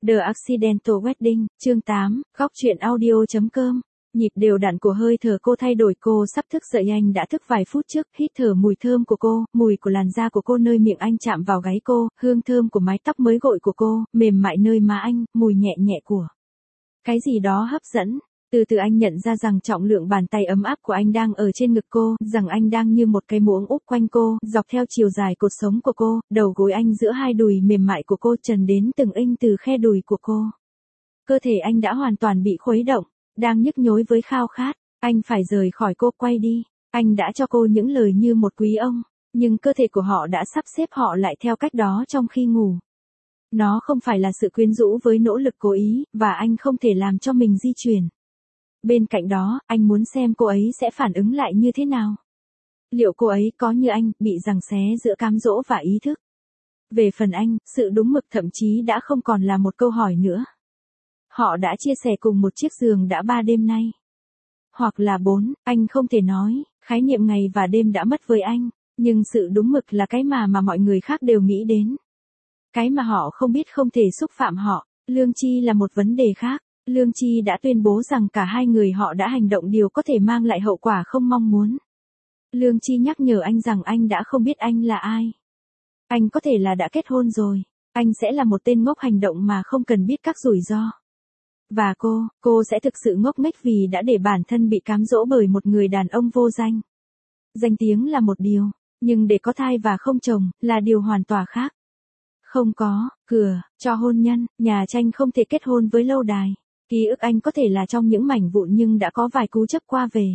The Accidental Wedding, chương 8, góc truyện audio.com. Nhịp đều đặn của hơi thở cô thay đổi, cô sắp thức dậy. Anh đã thức vài phút trước, hít thở mùi thơm của cô, mùi của làn da của cô nơi miệng anh chạm vào gáy cô, hương thơm của mái tóc mới gội của cô, mềm mại nơi má anh, mùi nhẹ nhẹ của cái gì đó hấp dẫn. Từ từ anh nhận ra rằng trọng lượng bàn tay ấm áp của anh đang ở trên ngực cô, rằng anh đang như một cái muỗng úp quanh cô, dọc theo chiều dài cột sống của cô, đầu gối anh giữa hai đùi mềm mại của cô trần đến từng inch từ khe đùi của cô. Cơ thể anh đã hoàn toàn bị khuấy động, đang nhức nhối với khao khát, anh phải rời khỏi cô, quay đi. Anh đã cho cô những lời như một quý ông, nhưng cơ thể của họ đã sắp xếp họ lại theo cách đó trong khi ngủ. Nó không phải là sự quyến rũ với nỗ lực cố ý, và anh không thể làm cho mình di chuyển. Bên cạnh đó, anh muốn xem cô ấy sẽ phản ứng lại như thế nào. Liệu cô ấy có như anh, bị giằng xé giữa cám dỗ và ý thức? Về phần anh, sự đúng mực thậm chí đã không còn là một câu hỏi nữa. Họ đã chia sẻ cùng một chiếc giường đã 3 đêm nay. Hoặc là 4, anh không thể nói, khái niệm ngày và đêm đã mất với anh, nhưng sự đúng mực là cái mà mọi người khác đều nghĩ đến. Cái mà họ không biết không thể xúc phạm họ. Lương tri là một vấn đề khác. Lương tri đã tuyên bố rằng cả hai người họ đã hành động điều có thể mang lại hậu quả không mong muốn. Lương tri nhắc nhở anh rằng anh đã không biết anh là ai. Anh có thể là đã kết hôn rồi. Anh sẽ là một tên ngốc hành động mà không cần biết các rủi ro. Và cô sẽ thực sự ngốc nghếch vì đã để bản thân bị cám dỗ bởi một người đàn ông vô danh. Danh tiếng là một điều, nhưng để có thai và không chồng, là điều hoàn toàn khác. Không có cửa cho hôn nhân, nhà tranh không thể kết hôn với lâu đài. Ký ức anh có thể là trong những mảnh vụn nhưng đã có vài cú chấp qua về.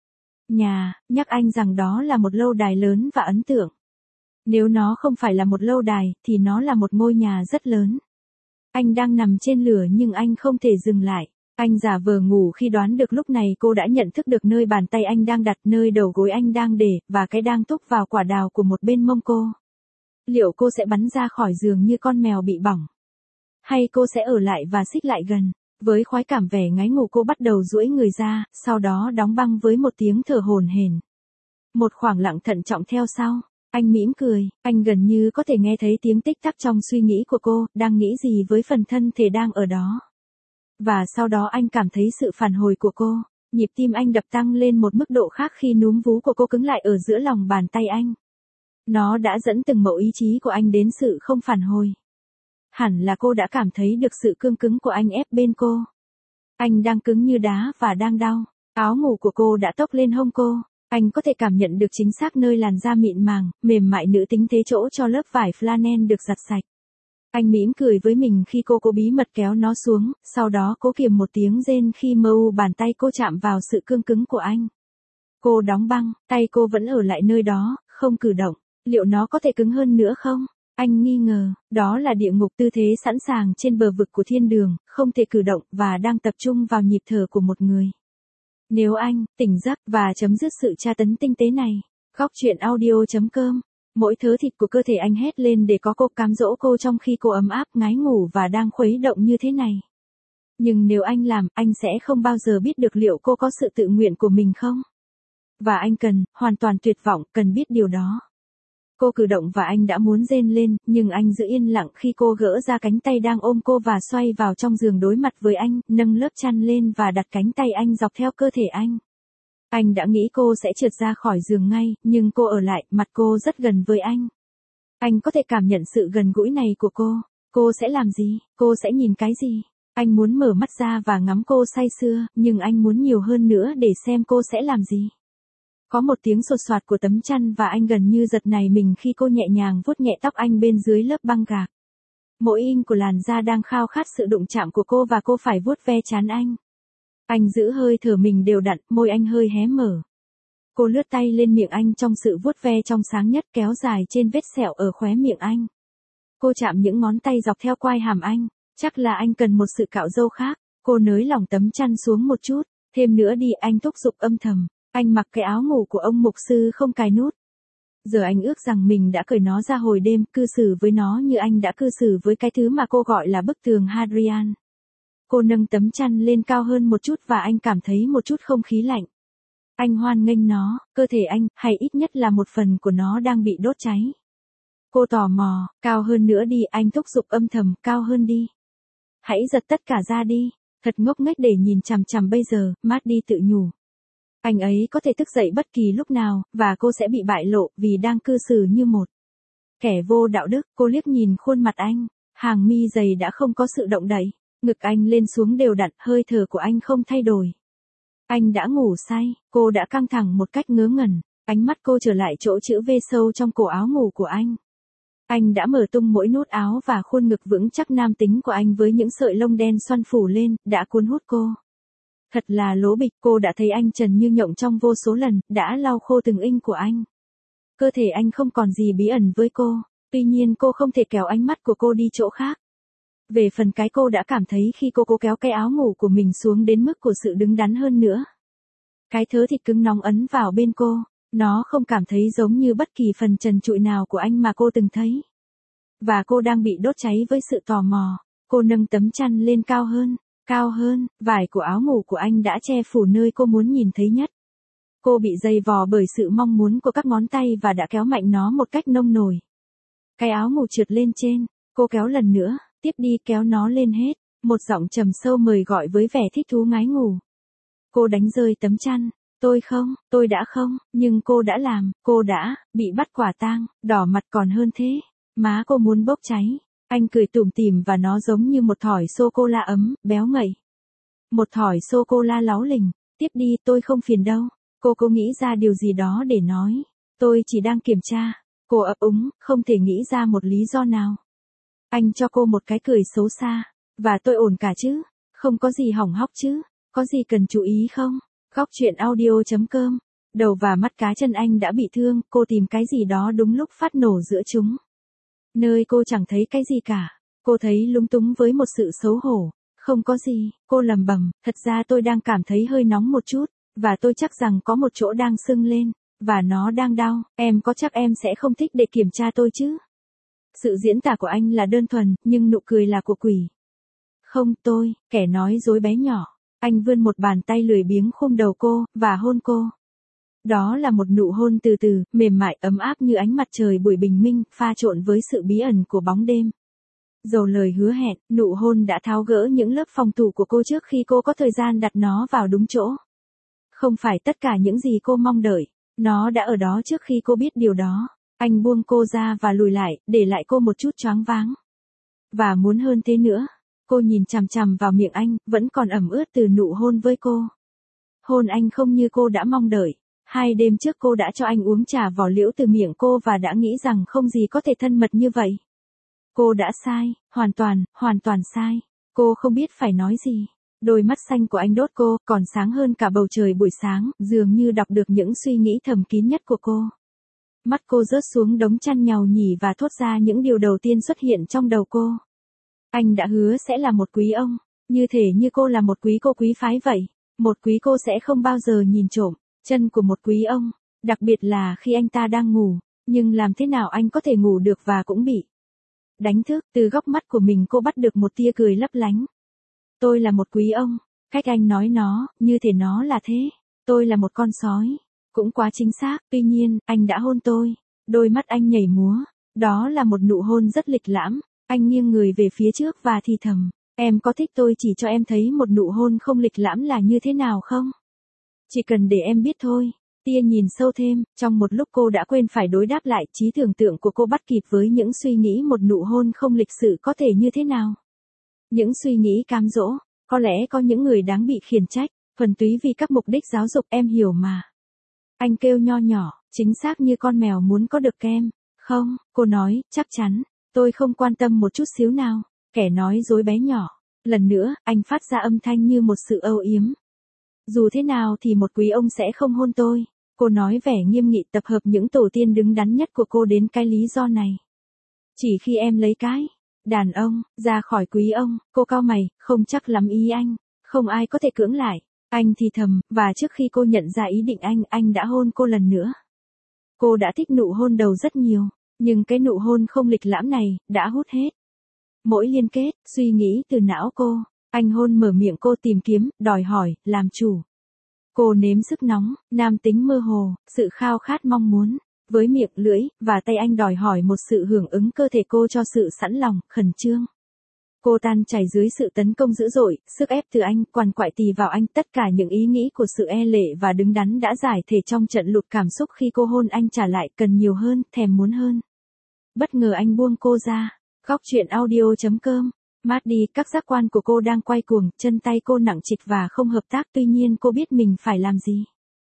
Nhà, nhắc anh rằng đó là một lâu đài lớn và ấn tượng. Nếu nó không phải là một lâu đài, thì nó là một ngôi nhà rất lớn. Anh đang nằm trên lửa nhưng anh không thể dừng lại. Anh giả vờ ngủ khi đoán được lúc này cô đã nhận thức được nơi bàn tay anh đang đặt, nơi đầu gối anh đang để, và cái đang túc vào quả đào của một bên mông cô. Liệu cô sẽ bắn ra khỏi giường như con mèo bị bỏng? Hay cô sẽ ở lại và xích lại gần? Với khoái cảm vẻ ngái ngủ cô bắt đầu duỗi người ra, sau đó đóng băng với một tiếng thở hổn hển. Một khoảng lặng thận trọng theo sau. Anh mỉm cười, anh gần như có thể nghe thấy tiếng tích tắc trong suy nghĩ của cô, đang nghĩ gì với phần thân thể đang ở đó. Và sau đó anh cảm thấy sự phản hồi của cô, nhịp tim anh đập tăng lên một mức độ khác khi núm vú của cô cứng lại ở giữa lòng bàn tay anh. Nó đã dẫn từng mẩu ý chí của anh đến sự không phản hồi. Hẳn là cô đã cảm thấy được sự cương cứng của anh ép bên cô. Anh đang cứng như đá và đang đau. Áo ngủ của cô đã tốc lên hông cô. Anh có thể cảm nhận được chính xác nơi làn da mịn màng, mềm mại nữ tính thế chỗ cho lớp vải flannel được giặt sạch. Anh mỉm cười với mình khi cô bí mật kéo nó xuống, sau đó cố kiềm một tiếng rên khi bàn tay cô chạm vào sự cương cứng của anh. Cô đóng băng, tay cô vẫn ở lại nơi đó, không cử động. Liệu nó có thể cứng hơn nữa không? Anh nghi ngờ, đó là địa ngục, tư thế sẵn sàng trên bờ vực của thiên đường, không thể cử động và đang tập trung vào nhịp thở của một người. Nếu anh tỉnh giấc và chấm dứt sự tra tấn tinh tế này, góc truyện audio.com, mỗi thớ thịt của cơ thể anh hét lên để có cô, cám dỗ cô trong khi cô ấm áp, ngái ngủ và đang khuấy động như thế này. Nhưng nếu anh làm, anh sẽ không bao giờ biết được liệu cô có sự tự nguyện của mình không. Và anh hoàn toàn tuyệt vọng, cần biết điều đó. Cô cử động và anh đã muốn rên lên, nhưng anh giữ yên lặng khi cô gỡ ra cánh tay đang ôm cô và xoay vào trong giường đối mặt với anh, nâng lớp chăn lên và đặt cánh tay anh dọc theo cơ thể anh. Anh đã nghĩ cô sẽ trượt ra khỏi giường ngay, nhưng cô ở lại, mặt cô rất gần với anh. Anh có thể cảm nhận sự gần gũi này của cô. Cô sẽ làm gì? Cô sẽ nhìn cái gì? Anh muốn mở mắt ra và ngắm cô say sưa, nhưng anh muốn nhiều hơn nữa để xem cô sẽ làm gì. Có một tiếng sột soạt của tấm chăn và anh gần như giật nảy mình khi cô nhẹ nhàng vuốt nhẹ tóc anh bên dưới lớp băng gạc. Mỗi inch của làn da đang khao khát sự đụng chạm của cô và cô phải vuốt ve trán anh. Anh giữ hơi thở mình đều đặn, môi anh hơi hé mở. Cô lướt tay lên miệng anh trong sự vuốt ve trong sáng nhất kéo dài trên vết sẹo ở khóe miệng anh. Cô chạm những ngón tay dọc theo quai hàm anh, chắc là anh cần một sự cạo râu khác. Cô nới lỏng tấm chăn xuống một chút, thêm nữa đi, anh thúc giục âm thầm. Anh mặc cái áo ngủ của ông mục sư không cài nút. Giờ anh ước rằng mình đã cởi nó ra hồi đêm, cư xử với nó như anh đã cư xử với cái thứ mà cô gọi là bức tường Hadrian. Cô nâng tấm chăn lên cao hơn một chút và anh cảm thấy một chút không khí lạnh. Anh hoan nghênh nó, cơ thể anh, hay ít nhất là một phần của nó đang bị đốt cháy. Cô tò mò, cao hơn nữa đi, anh thúc giục âm thầm, cao hơn đi. hãy giật tất cả ra đi. Thật ngốc nghếch để nhìn chằm chằm bây giờ, Matt đi tự nhủ. Anh ấy có thể thức dậy bất kỳ lúc nào, và cô sẽ bị bại lộ vì đang cư xử như một kẻ vô đạo đức. Cô liếc nhìn khuôn mặt anh, hàng mi dày đã không có sự động đậy, ngực anh lên xuống đều đặn, hơi thở của anh không thay đổi. Anh đã ngủ say, cô đã căng thẳng một cách ngớ ngẩn, ánh mắt cô trở lại chỗ chữ V sâu trong cổ áo ngủ của anh. Anh đã mở tung mỗi nút áo và khuôn ngực vững chắc nam tính của anh với những sợi lông đen xoăn phủ lên, đã cuốn hút cô. Thật là lố bịch, cô đã thấy anh trần như nhộng trong vô số lần, đã lau khô từng inch của anh. Cơ thể anh không còn gì bí ẩn với cô, tuy nhiên cô không thể kéo ánh mắt của cô đi chỗ khác. Về phần cái cô đã cảm thấy khi cô cố kéo cái áo ngủ của mình xuống đến mức của sự đứng đắn hơn nữa. Cái thớ thịt cứng nóng ấn vào bên cô, nó không cảm thấy giống như bất kỳ phần trần trụi nào của anh mà cô từng thấy. Và cô đang bị đốt cháy với sự tò mò, cô nâng tấm chăn lên cao hơn, vải của áo ngủ của anh đã che phủ nơi cô muốn nhìn thấy nhất. Cô bị dày vò bởi sự mong muốn của các ngón tay và đã kéo mạnh nó một cách nông nổi. Cái áo ngủ trượt lên trên, cô kéo lần nữa, tiếp đi kéo nó lên hết, một giọng trầm sâu mời gọi với vẻ thích thú ngái ngủ. Cô đánh rơi tấm chăn, tôi đã không, nhưng cô đã làm, cô đã bị bắt quả tang, đỏ mặt còn hơn thế, má cô muốn bốc cháy. Anh cười tủm tỉm và nó giống như một thỏi sô-cô-la ấm, béo ngậy. Một thỏi sô-cô-la láu lình, tiếp đi, tôi không phiền đâu. Cô nghĩ ra điều gì đó để nói. Tôi chỉ đang kiểm tra. Cô ấp úng, không thể nghĩ ra một lý do nào. Anh cho cô một cái cười xấu xa. Và tôi ổn cả chứ? Không có gì hỏng hóc chứ? Có gì cần chú ý không? Góc truyện audio.com. Đầu và mắt cá chân anh đã bị thương, cô tìm cái gì đó đúng lúc phát nổ giữa chúng. Nơi cô chẳng thấy cái gì cả. Cô thấy lúng túng với một sự xấu hổ. Không có gì, cô lẩm bẩm, thật ra tôi đang cảm thấy hơi nóng một chút, và tôi chắc rằng có một chỗ đang sưng lên, và nó đang đau, em có chắc em sẽ không thích để kiểm tra tôi chứ? Sự diễn tả của anh là đơn thuần, nhưng nụ cười là của quỷ. Không tôi, kẻ nói dối bé nhỏ. Anh vươn một bàn tay lười biếng khum đầu cô, và hôn cô. Đó là một nụ hôn từ từ, mềm mại ấm áp như ánh mặt trời buổi bình minh, pha trộn với sự bí ẩn của bóng đêm. Dầu lời hứa hẹn, nụ hôn đã tháo gỡ những lớp phòng thủ của cô trước khi cô có thời gian đặt nó vào đúng chỗ. Không phải tất cả những gì cô mong đợi, nó đã ở đó trước khi cô biết điều đó. Anh buông cô ra và lùi lại, để lại cô một chút choáng váng. Và muốn hơn thế nữa. Cô nhìn chằm chằm vào miệng anh, vẫn còn ẩm ướt từ nụ hôn với cô. Hôn anh không như cô đã mong đợi. 2 đêm trước cô đã cho anh uống trà vỏ liễu từ miệng cô và đã nghĩ rằng không gì có thể thân mật như vậy. Cô đã sai, hoàn toàn sai. Cô không biết phải nói gì. Đôi mắt xanh của anh đốt cô, còn sáng hơn cả bầu trời buổi sáng, dường như đọc được những suy nghĩ thầm kín nhất của cô. Mắt cô rớt xuống đống chăn nhàu nhỉ và thốt ra những điều đầu tiên xuất hiện trong đầu cô. Anh đã hứa sẽ là một quý ông, như thể như cô là một quý cô quý phái vậy. Một quý cô sẽ không bao giờ nhìn trộm chân của một quý ông, đặc biệt là khi anh ta đang ngủ. Nhưng làm thế nào anh có thể ngủ được và cũng bị đánh thức? Từ góc mắt của mình cô bắt được một tia cười lấp lánh. Tôi là một quý ông, cách anh nói nó, như thể nó là thế. Tôi là một con sói, cũng quá chính xác. Tuy nhiên, anh đã hôn tôi. Đôi mắt anh nhảy múa. Đó là một nụ hôn rất lịch lãm. Anh nghiêng người về phía trước và thì thầm. Em có thích tôi chỉ cho em thấy một nụ hôn không lịch lãm là như thế nào không? Chỉ cần để em biết thôi. Tia nhìn sâu thêm, trong một lúc cô đã quên phải đối đáp lại, trí tưởng tượng của cô bắt kịp với những suy nghĩ một nụ hôn không lịch sự có thể như thế nào. Những suy nghĩ cám dỗ, có lẽ có những người đáng bị khiển trách, thuần túy vì các mục đích giáo dục, em hiểu mà. Anh kêu nho nhỏ, chính xác như con mèo muốn có được kem. Không, cô nói, chắc chắn, tôi không quan tâm một chút xíu nào. Kẻ nói dối bé nhỏ. Lần nữa, anh phát ra âm thanh như một sự âu yếm. Dù thế nào thì một quý ông sẽ không hôn tôi. Cô nói vẻ nghiêm nghị, tập hợp những tổ tiên đứng đắn nhất của cô đến cái lý do này. Chỉ khi em lấy cái đàn ông ra khỏi quý ông, cô cau mày, không chắc lắm ý anh. Không ai có thể cưỡng lại. Anh thì thầm, và trước khi cô nhận ra ý định anh đã hôn cô lần nữa. Cô đã thích nụ hôn đầu rất nhiều, nhưng cái nụ hôn không lịch lãm này đã hút hết mỗi liên kết suy nghĩ từ não cô. Anh hôn mở miệng cô, tìm kiếm, đòi hỏi, làm chủ. Cô nếm sức nóng, nam tính mơ hồ, sự khao khát mong muốn. Với miệng, lưỡi, và tay anh đòi hỏi một sự hưởng ứng cơ thể cô cho sự sẵn lòng, khẩn trương. Cô tan chảy dưới sự tấn công dữ dội, sức ép từ anh, quằn quại tì vào anh, tất cả những ý nghĩ của sự e lệ và đứng đắn đã giải thể trong trận lụt cảm xúc khi cô hôn anh trả lại, cần nhiều hơn, thèm muốn hơn. Bất ngờ anh buông cô ra. Góc truyện audio.com. Mát đi, các giác quan của cô đang quay cuồng, chân tay cô nặng trịch và không hợp tác, tuy nhiên cô biết mình phải làm gì.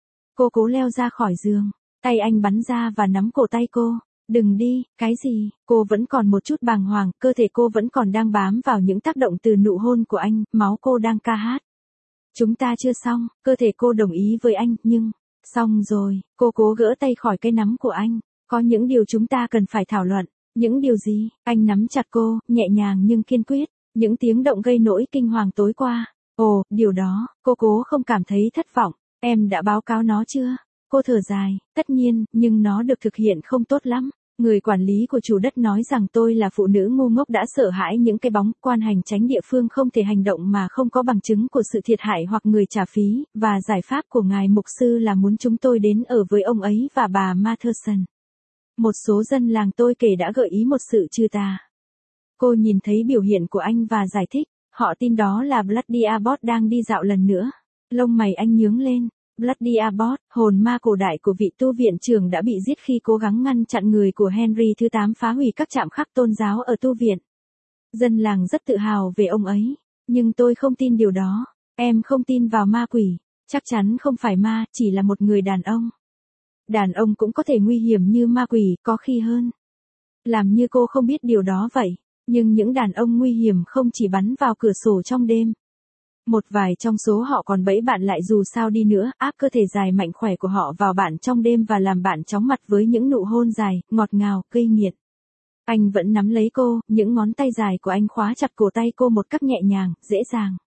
Cô cố leo ra khỏi giường, tay anh bắn ra và nắm cổ tay cô. Đừng đi, cái gì? Cô vẫn còn một chút bàng hoàng, cơ thể cô vẫn còn đang bám vào những tác động từ nụ hôn của anh, máu cô đang ca hát. Chúng ta chưa xong, cơ thể cô đồng ý với anh, nhưng... Xong rồi, cô cố gỡ tay khỏi cái nắm của anh. Có những điều chúng ta cần phải thảo luận. Những điều gì? Anh nắm chặt cô, nhẹ nhàng nhưng kiên quyết. Những tiếng động gây nỗi kinh hoàng tối qua. Ồ, điều đó, cô cố không cảm thấy thất vọng. Em đã báo cáo nó chưa? Cô thở dài, tất nhiên, nhưng nó được thực hiện không tốt lắm. Người quản lý của chủ đất nói rằng tôi là phụ nữ ngu ngốc đã sợ hãi những cái bóng, quan hành chánh địa phương không thể hành động mà không có bằng chứng của sự thiệt hại hoặc người trả phí, và giải pháp của ngài mục sư là muốn chúng tôi đến ở với ông ấy và bà Matherson. Một số dân làng tôi kể đã gợi ý một sự trừ tà. Cô nhìn thấy biểu hiện của anh và giải thích, họ tin đó là Bloody Abbott đang đi dạo lần nữa. Lông mày anh nhướng lên. Bloody Abbott, hồn ma cổ đại của vị tu viện trưởng đã bị giết khi cố gắng ngăn chặn người của Henry thứ 8 phá hủy các trạm khắc tôn giáo ở tu viện. Dân làng rất tự hào về ông ấy, nhưng tôi không tin điều đó. Em không tin vào ma quỷ, chắc chắn không phải ma, chỉ là một người đàn ông. Đàn ông cũng có thể nguy hiểm như ma quỷ, có khi hơn. Làm như cô không biết điều đó vậy, nhưng những đàn ông nguy hiểm không chỉ bắn vào cửa sổ trong đêm. Một vài trong số họ còn bẫy bạn lại dù sao đi nữa, áp cơ thể dài mạnh khỏe của họ vào bạn trong đêm và làm bạn chóng mặt với những nụ hôn dài, ngọt ngào, gây nghiệt. Anh vẫn nắm lấy cô, những ngón tay dài của anh khóa chặt cổ tay cô một cách nhẹ nhàng, dễ dàng.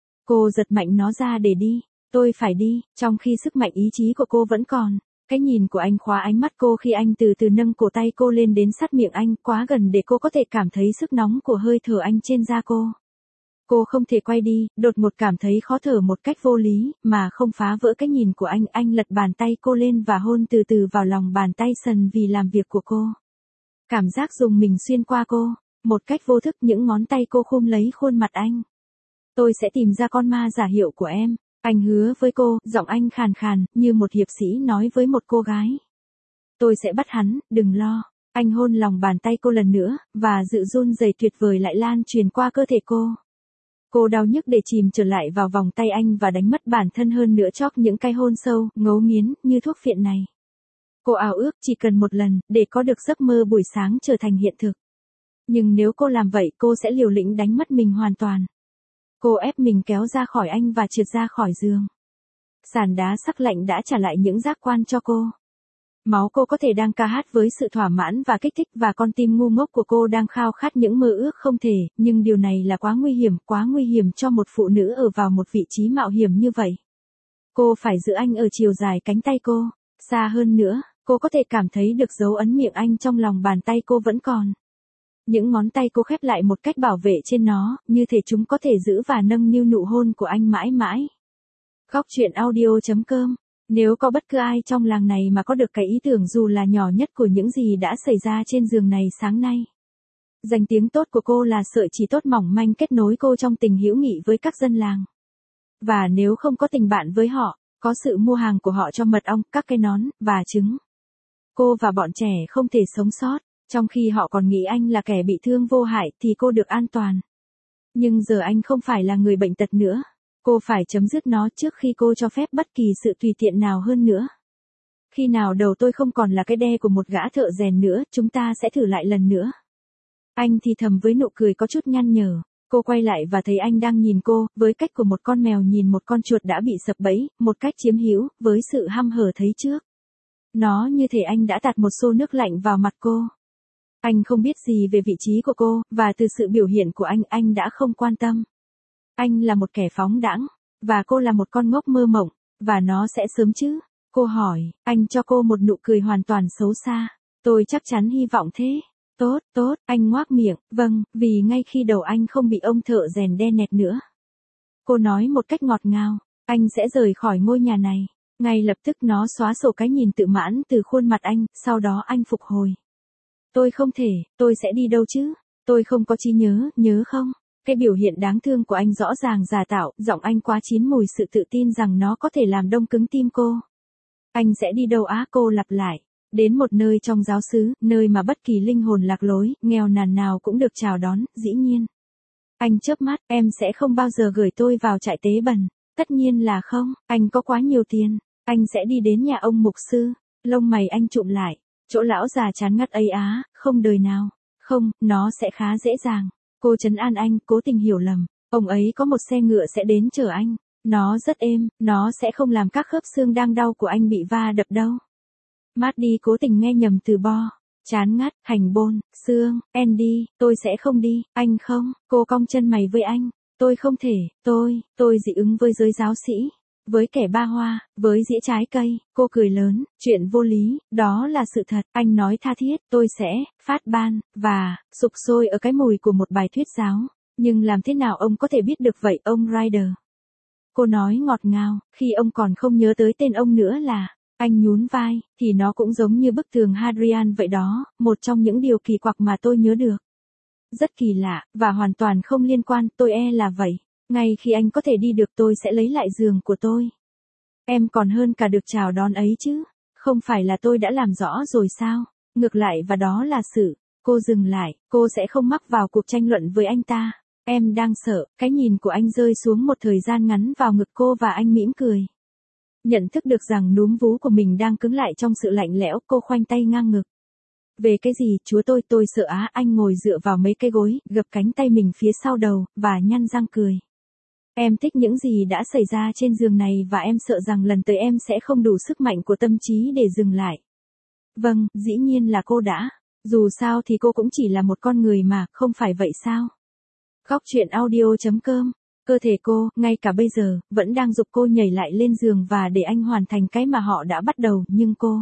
Cô giật mạnh nó ra để đi, tôi phải đi, trong khi sức mạnh ý chí của cô vẫn còn. Cái nhìn của anh khóa ánh mắt cô khi anh từ từ nâng cổ tay cô lên đến sát miệng anh, quá gần để cô có thể cảm thấy sức nóng của hơi thở anh trên da cô. Cô không thể quay đi, đột ngột cảm thấy khó thở một cách vô lý, mà không phá vỡ cái nhìn của anh lật bàn tay cô lên và hôn từ từ vào lòng bàn tay sần vì làm việc của cô. Cảm giác dùng mình xuyên qua cô, một cách vô thức những ngón tay cô khum lấy khuôn mặt anh. Tôi sẽ tìm ra con ma giả hiệu của em, anh hứa với cô, giọng anh khàn khàn, như một hiệp sĩ nói với một cô gái. Tôi sẽ bắt hắn, đừng lo. Anh hôn lòng bàn tay cô lần nữa, và sự run rẩy tuyệt vời lại lan truyền qua cơ thể cô. Cô đau nhức để chìm trở lại vào vòng tay anh và đánh mất bản thân hơn nữa chóp những cái hôn sâu, ngấu nghiến, như thuốc phiện này. Cô ao ước chỉ cần một lần, để có được giấc mơ buổi sáng trở thành hiện thực. Nhưng nếu cô làm vậy cô sẽ liều lĩnh đánh mất mình hoàn toàn. Cô ép mình kéo ra khỏi anh và trượt ra khỏi giường. Sàn đá sắc lạnh đã trả lại những giác quan cho cô. Máu cô có thể đang ca hát với sự thỏa mãn và kích thích và con tim ngu ngốc của cô đang khao khát những mơ ước không thể, nhưng điều này là quá nguy hiểm cho một phụ nữ ở vào một vị trí mạo hiểm như vậy. Cô phải giữ anh ở chiều dài cánh tay cô, xa hơn nữa, cô có thể cảm thấy được dấu ấn miệng anh trong lòng bàn tay cô vẫn còn. Những ngón tay cô khép lại một cách bảo vệ trên nó, như thể chúng có thể giữ và nâng niu nụ hôn của anh mãi mãi. Góc truyện audio.com. Nếu có bất cứ ai trong làng này mà có được cái ý tưởng dù là nhỏ nhất của những gì đã xảy ra trên giường này sáng nay. Danh tiếng tốt của cô là sợi chỉ tốt mỏng manh kết nối cô trong tình hữu nghị với các dân làng. Và nếu không có tình bạn với họ, có sự mua hàng của họ cho mật ong, các cái nón, và trứng. Cô và bọn trẻ không thể sống sót, trong khi họ còn nghĩ anh là kẻ bị thương vô hại thì cô được an toàn. Nhưng giờ anh không phải là người bệnh tật nữa. Cô phải chấm dứt nó trước khi cô cho phép bất kỳ sự tùy tiện nào hơn nữa. Khi nào đầu tôi không còn là cái đe của một gã thợ rèn nữa, chúng ta sẽ thử lại lần nữa. Anh thì thầm với nụ cười có chút nhăn nhở. Cô quay lại và thấy anh đang nhìn cô, với cách của một con mèo nhìn một con chuột đã bị sập bẫy, một cách chiếm hữu, với sự hăm hở thấy trước. Nó như thể anh đã tạt một xô nước lạnh vào mặt cô. Anh không biết gì về vị trí của cô, và từ sự biểu hiện của anh đã không quan tâm. Anh là một kẻ phóng đãng, và cô là một con ngốc mơ mộng, và nó sẽ sớm chứ? Cô hỏi, anh cho cô một nụ cười hoàn toàn xấu xa. Tôi chắc chắn hy vọng thế. Tốt, anh ngoác miệng, vâng, vì ngay khi đầu anh không bị ông thợ rèn đe nẹt nữa. Cô nói một cách ngọt ngào, anh sẽ rời khỏi ngôi nhà này. Ngay lập tức nó xóa sổ cái nhìn tự mãn từ khuôn mặt anh, sau đó anh phục hồi. Tôi không thể, tôi sẽ đi đâu chứ? Tôi không có trí nhớ, nhớ không? Cái biểu hiện đáng thương của anh rõ ràng giả tạo, giọng anh quá chín mùi sự tự tin rằng nó có thể làm đông cứng tim cô. Anh sẽ đi đâu á? Cô lặp lại. Đến một nơi trong giáo xứ, nơi mà bất kỳ linh hồn lạc lối, nghèo nàn nào cũng được chào đón, dĩ nhiên. Anh chớp mắt, em sẽ không bao giờ gửi tôi vào trại tế bần. Tất nhiên là không, anh có quá nhiều tiền. Anh sẽ đi đến nhà ông mục sư. Lông mày anh trụm lại. Chỗ lão già chán ngắt ấy á, không đời nào. Không, nó sẽ khá dễ dàng. Cô trấn an anh, cố tình hiểu lầm. Ông ấy có một xe ngựa sẽ đến chở anh. Nó rất êm, nó sẽ không làm các khớp xương đang đau của anh bị va đập đâu. Maddie cố tình nghe nhầm từ bo. Chán ngắt, hành bôn, xương, Andy, tôi sẽ không đi, anh không, cô cong chân mày với anh. Tôi không thể, tôi dị ứng với giới giáo sĩ. Với kẻ ba hoa, với dĩa trái cây, cô cười lớn, chuyện vô lý, đó là sự thật, anh nói tha thiết, tôi sẽ, phát ban, và, sục sôi ở cái mùi của một bài thuyết giáo. Nhưng làm thế nào ông có thể biết được vậy, ông Ryder? Cô nói ngọt ngào, khi ông còn không nhớ tới tên ông nữa là, anh nhún vai, thì nó cũng giống như bức tường Hadrian vậy đó, một trong những điều kỳ quặc mà tôi nhớ được. Rất kỳ lạ, và hoàn toàn không liên quan, tôi là vậy. Ngay khi anh có thể đi được tôi sẽ lấy lại giường của tôi. Em còn hơn cả được chào đón ấy chứ. Không phải là tôi đã làm rõ rồi sao? Ngược lại và đó là sự. Cô dừng lại, cô sẽ không mắc vào cuộc tranh luận với anh ta. Em đang sợ, cái nhìn của anh rơi xuống một thời gian ngắn vào ngực cô và anh mỉm cười. Nhận thức được rằng núm vú của mình đang cứng lại trong sự lạnh lẽo, cô khoanh tay ngang ngực. Về cái gì, chúa tôi sợ á, anh ngồi dựa vào mấy cái gối, gập cánh tay mình phía sau đầu, và nhăn răng cười. Em thích những gì đã xảy ra trên giường này và em sợ rằng lần tới em sẽ không đủ sức mạnh của tâm trí để dừng lại. Vâng, dĩ nhiên là cô đã. Dù sao thì cô cũng chỉ là một con người mà, không phải vậy sao? Góc truyện audio.com. Cơ thể cô, ngay cả bây giờ, vẫn đang giục cô nhảy lại lên giường và để anh hoàn thành cái mà họ đã bắt đầu, nhưng cô,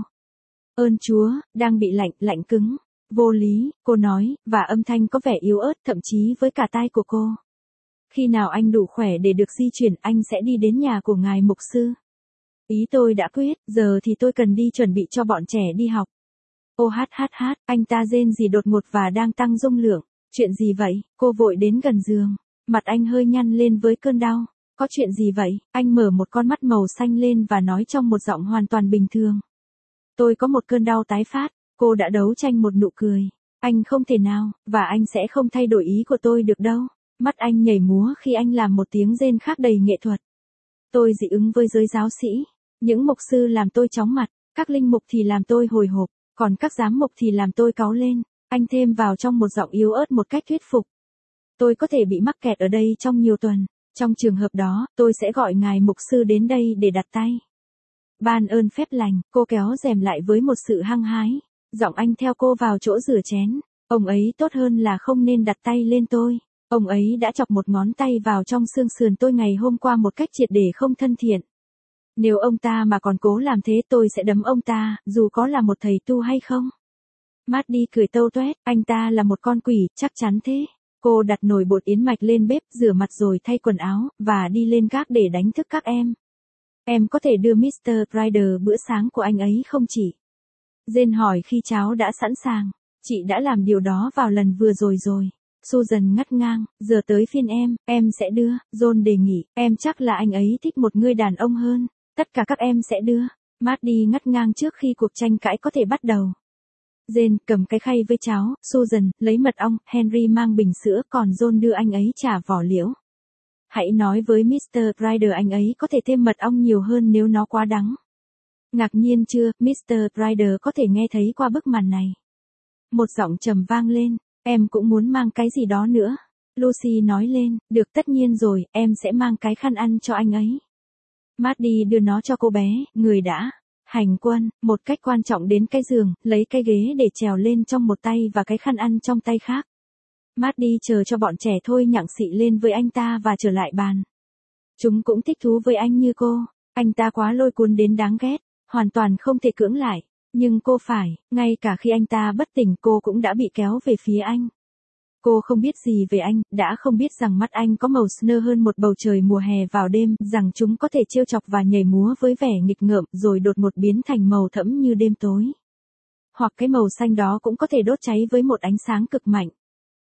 ơn Chúa, đang bị lạnh cứng. Vô lý, cô nói, và âm thanh có vẻ yếu ớt thậm chí với cả tai của cô. Khi nào anh đủ khỏe để được di chuyển, anh sẽ đi đến nhà của ngài mục sư. Ý tôi đã quyết, giờ thì tôi cần đi chuẩn bị cho bọn trẻ đi học. Ô hát, anh ta rên rỉ đột ngột và đang tăng dung lượng. Chuyện gì vậy? Cô vội đến gần giường. Mặt anh hơi nhăn lên với cơn đau. Có chuyện gì vậy? Anh mở một con mắt màu xanh lên và nói trong một giọng hoàn toàn bình thường. Tôi có một cơn đau tái phát. Cô đã đấu tranh một nụ cười. Anh không thể nào, và anh sẽ không thay đổi ý của tôi được đâu. Mắt anh nhảy múa khi anh làm một tiếng rên khác đầy nghệ thuật. Tôi dị ứng với giới giáo sĩ. Những mục sư làm tôi chóng mặt. Các linh mục thì làm tôi hồi hộp. Còn các giám mục thì làm tôi cáu lên. Anh thêm vào trong một giọng yếu ớt một cách thuyết phục. Tôi có thể bị mắc kẹt ở đây trong nhiều tuần. Trong trường hợp đó, tôi sẽ gọi ngài mục sư đến đây để đặt tay. Ban ơn phép lành, cô kéo rèm lại với một sự hăng hái. Giọng anh theo cô vào chỗ rửa chén. Ông ấy tốt hơn là không nên đặt tay lên tôi. Ông ấy đã chọc một ngón tay vào trong xương sườn tôi ngày hôm qua một cách triệt để không thân thiện. Nếu ông ta mà còn cố làm thế tôi sẽ đấm ông ta, dù có là một thầy tu hay không. Maddie cười tâu toét, anh ta là một con quỷ, chắc chắn thế. Cô đặt nồi bột yến mạch lên bếp, rửa mặt rồi thay quần áo, và đi lên gác để đánh thức các em. Em có thể đưa Mr. Ryder bữa sáng của anh ấy không chị? Jane hỏi khi cháo đã sẵn sàng. Chị đã làm điều đó vào lần vừa rồi. Susan ngắt ngang, giờ tới phiên em sẽ đưa. John đề nghị, em chắc là anh ấy thích một người đàn ông hơn. Tất cả các em sẽ đưa. Maddie ngắt ngang trước khi cuộc tranh cãi có thể bắt đầu. Jane cầm cái khay với cháo, Susan lấy mật ong, Henry mang bình sữa, còn John đưa anh ấy trà vỏ liễu. Hãy nói với Mr. Ryder anh ấy có thể thêm mật ong nhiều hơn nếu nó quá đắng. Ngạc nhiên chưa, Mr. Ryder có thể nghe thấy qua bức màn này. Một giọng trầm vang lên, em cũng muốn mang cái gì đó nữa. Lucy nói lên, được tất nhiên rồi, em sẽ mang cái khăn ăn cho anh ấy. Maddie đưa nó cho cô bé, người đã hành quân, một cách quan trọng đến cái giường, lấy cái ghế để trèo lên trong một tay và cái khăn ăn trong tay khác. Maddie chờ cho bọn trẻ thôi nhặng xị lên với anh ta và trở lại bàn. Chúng cũng thích thú với anh như cô, anh ta quá lôi cuốn đến đáng ghét, hoàn toàn không thể cưỡng lại, nhưng cô phải, ngay cả khi anh ta bất tỉnh cô cũng đã bị kéo về phía anh. Cô không biết gì về anh, đã không biết rằng mắt anh có màu snơ hơn một bầu trời mùa hè vào đêm, rằng chúng có thể trêu chọc và nhảy múa với vẻ nghịch ngợm rồi đột ngột biến thành màu thẫm như đêm tối. Hoặc cái màu xanh đó cũng có thể đốt cháy với một ánh sáng cực mạnh.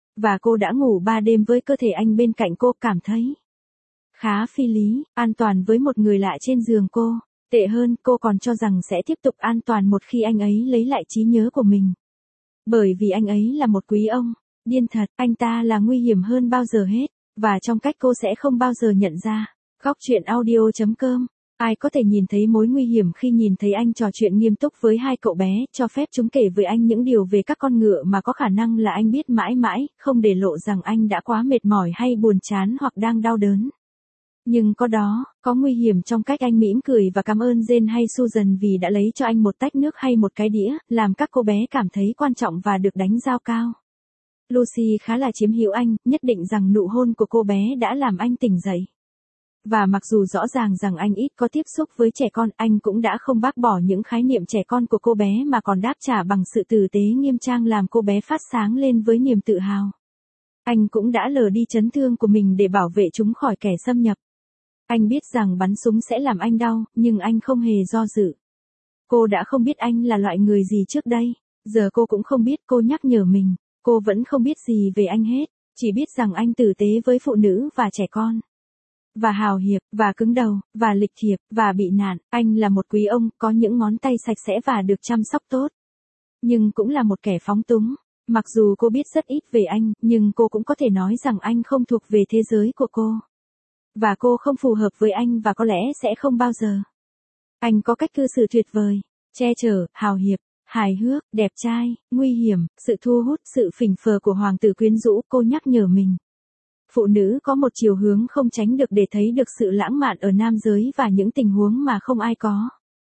Và cô đã ngủ 3 đêm với cơ thể anh bên cạnh cô, cảm thấy khá phi lý, an toàn với một người lạ trên giường cô. Tệ hơn, cô còn cho rằng sẽ tiếp tục an toàn một khi anh ấy lấy lại trí nhớ của mình. Bởi vì anh ấy là một quý ông. Điên thật, anh ta là nguy hiểm hơn bao giờ hết. Và trong cách cô sẽ không bao giờ nhận ra. Góc chuyện audio.com. Ai có thể nhìn thấy mối nguy hiểm khi nhìn thấy anh trò chuyện nghiêm túc với hai cậu bé, cho phép chúng kể với anh những điều về các con ngựa mà có khả năng là anh biết mãi mãi, không để lộ rằng anh đã quá mệt mỏi hay buồn chán hoặc đang đau đớn. Nhưng có nguy hiểm trong cách anh mỉm cười và cảm ơn Jane hay Susan vì đã lấy cho anh một tách nước hay một cái đĩa, làm các cô bé cảm thấy quan trọng và được đánh dao cao. Lucy khá là chiếm hữu anh, nhất định rằng nụ hôn của cô bé đã làm anh tỉnh dậy. Và mặc dù rõ ràng rằng anh ít có tiếp xúc với trẻ con, anh cũng đã không bác bỏ những khái niệm trẻ con của cô bé mà còn đáp trả bằng sự tử tế nghiêm trang làm cô bé phát sáng lên với niềm tự hào. Anh cũng đã lờ đi chấn thương của mình để bảo vệ chúng khỏi kẻ xâm nhập. Anh biết rằng bắn súng sẽ làm anh đau, nhưng anh không hề do dự. Cô đã không biết anh là loại người gì trước đây. Giờ cô cũng không biết, cô nhắc nhở mình. Cô vẫn không biết gì về anh hết. Chỉ biết rằng anh tử tế với phụ nữ và trẻ con. Và hào hiệp, và cứng đầu, và lịch thiệp, và bị nạn. Anh là một quý ông, có những ngón tay sạch sẽ và được chăm sóc tốt. Nhưng cũng là một kẻ phóng túng. Mặc dù cô biết rất ít về anh, nhưng cô cũng có thể nói rằng anh không thuộc về thế giới của cô. Và cô không phù hợp với anh và có lẽ sẽ không bao giờ. Anh có cách cư xử tuyệt vời, che chở, hào hiệp, hài hước, đẹp trai, nguy hiểm, sự thu hút, sự phình phờ của hoàng tử quyến rũ, cô nhắc nhở mình. Phụ nữ có một chiều hướng không tránh được để thấy được sự lãng mạn ở nam giới và những tình huống mà không ai có.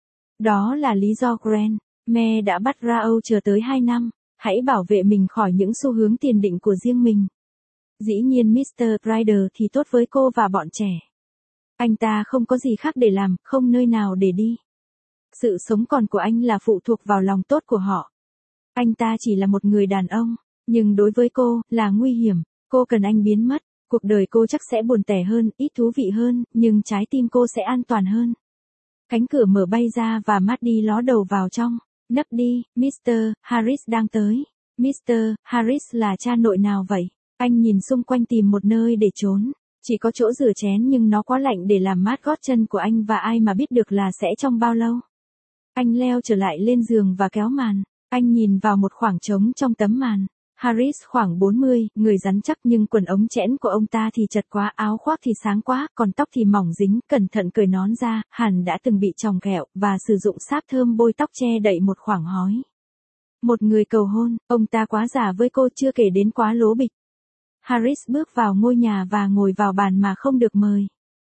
Đó là lý do Grant Me đã bắt Rao chờ tới 2 năm. Hãy bảo vệ mình khỏi những xu hướng tiền định của riêng mình. Dĩ nhiên Mr. Ryder thì tốt với cô và bọn trẻ. Anh ta không có gì khác để làm, không nơi nào để đi. Sự sống còn của anh là phụ thuộc vào lòng tốt của họ. Anh ta chỉ là một người đàn ông, nhưng đối với cô, là nguy hiểm. Cô cần anh biến mất. Cuộc đời cô chắc sẽ buồn tẻ hơn, ít thú vị hơn, nhưng trái tim cô sẽ an toàn hơn. Cánh cửa mở bay ra và Maddie ló đầu vào trong. Nấp đi, Mr. Harris đang tới. Mr. Harris là cha nội nào vậy? Anh nhìn xung quanh tìm một nơi để trốn. Chỉ có chỗ rửa chén nhưng nó quá lạnh để làm mát gót chân của anh và ai mà biết được là sẽ trong bao lâu. Anh leo trở lại lên giường và kéo màn. Anh nhìn vào một khoảng trống trong tấm màn. Harris khoảng 40, người rắn chắc nhưng quần ống chẽn của ông ta thì chật quá, áo khoác thì sáng quá, còn tóc thì mỏng dính, cẩn thận cởi nón ra, hẳn đã từng bị chòng ghẹo, và sử dụng sáp thơm bôi tóc che đậy một khoảng hói. Một người cầu hôn, ông ta quá giả với cô, chưa kể đến quá lố bịch. Harris bước vào ngôi nhà và ngồi vào bàn mà không được mời.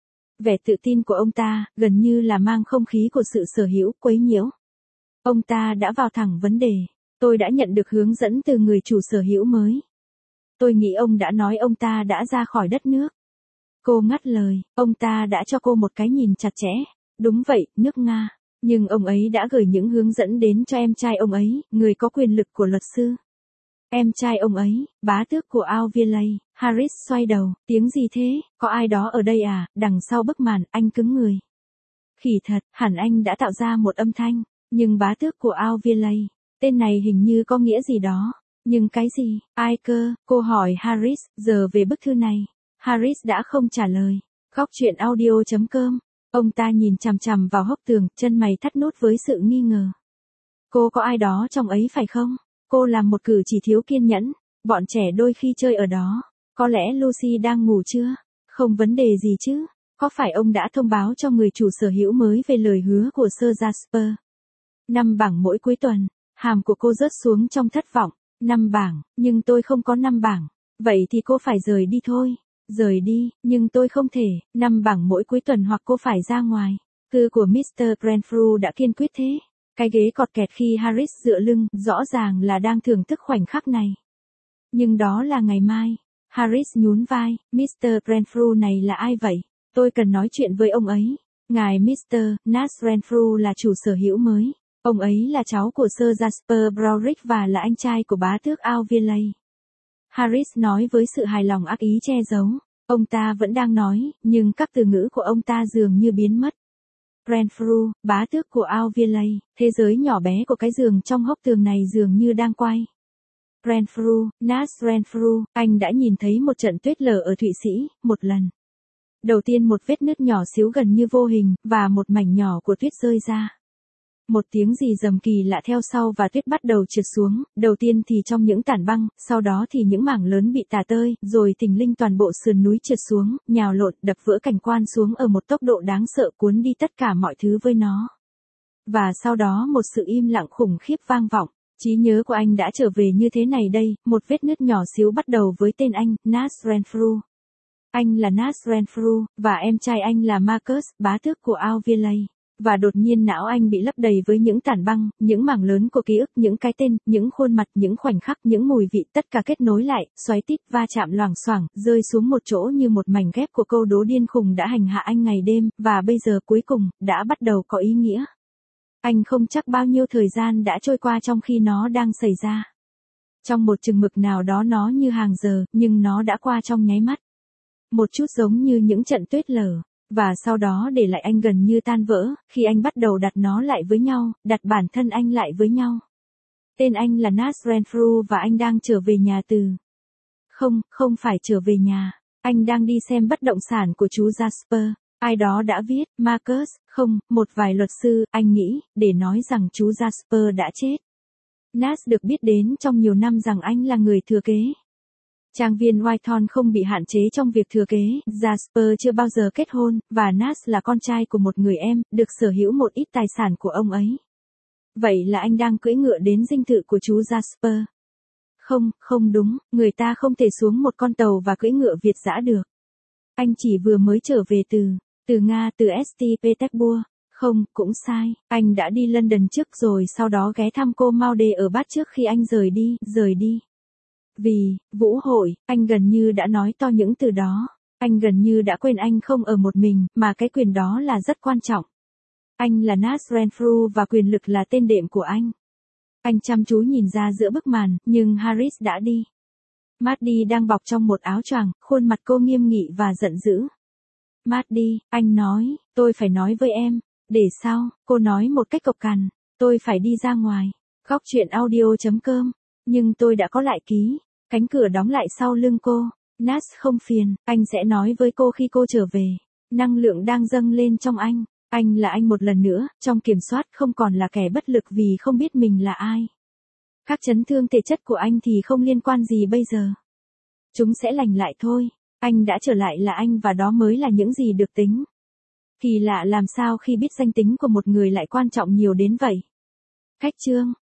Vẻ tự tin của ông ta, gần như là mang không khí của sự sở hữu, quấy nhiễu. Ông ta đã vào thẳng vấn đề. Tôi đã nhận được hướng dẫn từ người chủ sở hữu mới. Tôi nghĩ ông đã nói ông ta đã ra khỏi đất nước. Cô ngắt lời, ông ta đã cho cô một cái nhìn chặt chẽ. Đúng vậy, nước Nga. Nhưng ông ấy đã gửi những hướng dẫn đến cho em trai ông ấy, người có quyền lực của luật sư. Em trai ông ấy, bá tước của Auverley. Harris xoay đầu, tiếng gì thế, có ai đó ở đây à? Đằng sau bức màn, anh cứng người. Khỉ thật, hẳn anh đã tạo ra một âm thanh, nhưng bá tước của Auverley, tên này hình như có nghĩa gì đó. Nhưng cái gì, ai cơ? Cô hỏi Harris, giờ về bức thư này. Harris đã không trả lời. Góc chuyện audio.com. Ông ta nhìn chằm chằm vào hốc tường, chân mày thắt nút với sự nghi ngờ. Cô có ai đó trong ấy phải không? Cô làm một cử chỉ thiếu kiên nhẫn. Bọn trẻ đôi khi chơi ở đó. Có lẽ Lucy đang ngủ chưa? Không vấn đề gì chứ? Có phải ông đã thông báo cho người chủ sở hữu mới về lời hứa của Sir Jasper? 5 bảng mỗi cuối tuần. Hàm của cô rớt xuống trong thất vọng. 5 bảng, nhưng tôi không có 5 bảng. Vậy thì cô phải rời đi thôi. Rời đi, nhưng tôi không thể. 5 bảng mỗi cuối tuần hoặc cô phải ra ngoài. Thư của Mr. Renfrew đã kiên quyết thế. Cái ghế cọt kẹt khi Harris dựa lưng, rõ ràng là đang thưởng thức khoảnh khắc này. Nhưng đó là ngày mai. Harris nhún vai, Mr. Renfrew này là ai vậy? Tôi cần nói chuyện với ông ấy. Ngài Mr. Nash Renfrew là chủ sở hữu mới. Ông ấy là cháu của Sir Jasper Brownrigg và là anh trai của bá tước Auverley. Harris nói với sự hài lòng ác ý che giấu. Ông ta vẫn đang nói, nhưng các từ ngữ của ông ta dường như biến mất. Renfrew, bá tước của Auverley, thế giới nhỏ bé của cái giường trong hốc tường này dường như đang quay. Renfrew, Nat Renfrew, anh đã nhìn thấy một trận tuyết lở ở Thụy Sĩ, một lần. Đầu tiên một vết nứt nhỏ xíu gần như vô hình, và một mảnh nhỏ của tuyết rơi ra. Một tiếng rì rầm kỳ lạ theo sau và tuyết bắt đầu trượt xuống, đầu tiên thì trong những tảng băng, sau đó thì những mảng lớn bị tả tơi, rồi thình lình toàn bộ sườn núi trượt xuống, nhào lộn, đập vỡ cảnh quan xuống ở một tốc độ đáng sợ cuốn đi tất cả mọi thứ với nó. Và sau đó một sự im lặng khủng khiếp vang vọng. Trí nhớ của anh đã trở về như thế này đây, một vết nứt nhỏ xíu bắt đầu với tên anh, Nat Renfrew. Anh là Nat Renfrew, và em trai anh là Marcus, bá tước của Auverley. Và đột nhiên não anh bị lấp đầy với những tảng băng, những mảng lớn của ký ức, những cái tên, những khuôn mặt, những khoảnh khắc, những mùi vị, tất cả kết nối lại, xoáy tít, va chạm loảng xoảng, rơi xuống một chỗ như một mảnh ghép của câu đố điên khùng đã hành hạ anh ngày đêm, và bây giờ cuối cùng, đã bắt đầu có ý nghĩa. Anh không chắc bao nhiêu thời gian đã trôi qua trong khi nó đang xảy ra. Trong một chừng mực nào đó nó như hàng giờ, nhưng nó đã qua trong nháy mắt. Một chút giống như những trận tuyết lở. Và sau đó để lại anh gần như tan vỡ, khi anh bắt đầu đặt nó lại với nhau, đặt bản thân anh lại với nhau. Tên anh là Nat Renfrew và anh đang trở về nhà từ... Không phải trở về nhà. Anh đang đi xem bất động sản của chú Jasper. Ai đó đã viết, Marcus, một vài luật sư, anh nghĩ, để nói rằng chú Jasper đã chết. Nat được biết đến trong nhiều năm rằng anh là người thừa kế. Trang viên Whitehall không bị hạn chế trong việc thừa kế, Jasper chưa bao giờ kết hôn, và Nat là con trai của một người em, được sở hữu một ít tài sản của ông ấy. Vậy là anh đang cưỡi ngựa đến dinh thự của chú Jasper. Không đúng, người ta không thể xuống một con tàu và cưỡi ngựa Việt dã được. Anh chỉ vừa mới trở về từ Nga, từ St. Petersburg. Cũng sai, anh đã đi London trước rồi sau đó ghé thăm cô Maude ở Bath trước khi anh rời đi. Vì, vũ hội, anh gần như đã nói to những từ đó. Anh gần như đã quên anh không ở một mình, mà cái quyền đó là rất quan trọng. Anh là Nat Renfrew và quyền lực là tên đệm của anh. Anh chăm chú nhìn ra giữa bức màn, nhưng Harris đã đi. Maddie đang bọc trong một áo choàng, khuôn mặt cô nghiêm nghị và giận dữ. Maddie, anh nói, tôi phải nói với em. Để sao, cô nói một cách cộc cằn, tôi phải đi ra ngoài. Góc chuyện audio.com. Nhưng tôi đã có lại ký. Cánh cửa đóng lại sau lưng cô. Nat không phiền, anh sẽ nói với cô khi cô trở về. Năng lượng đang dâng lên trong anh. Anh là anh một lần nữa, trong kiểm soát, không còn là kẻ bất lực vì không biết mình là ai. Các chấn thương thể chất của anh thì không liên quan gì bây giờ. Chúng sẽ lành lại thôi. Anh đã trở lại là anh và đó mới là những gì được tính. Kỳ lạ làm sao khi biết danh tính của một người lại quan trọng nhiều đến vậy. Khách chương.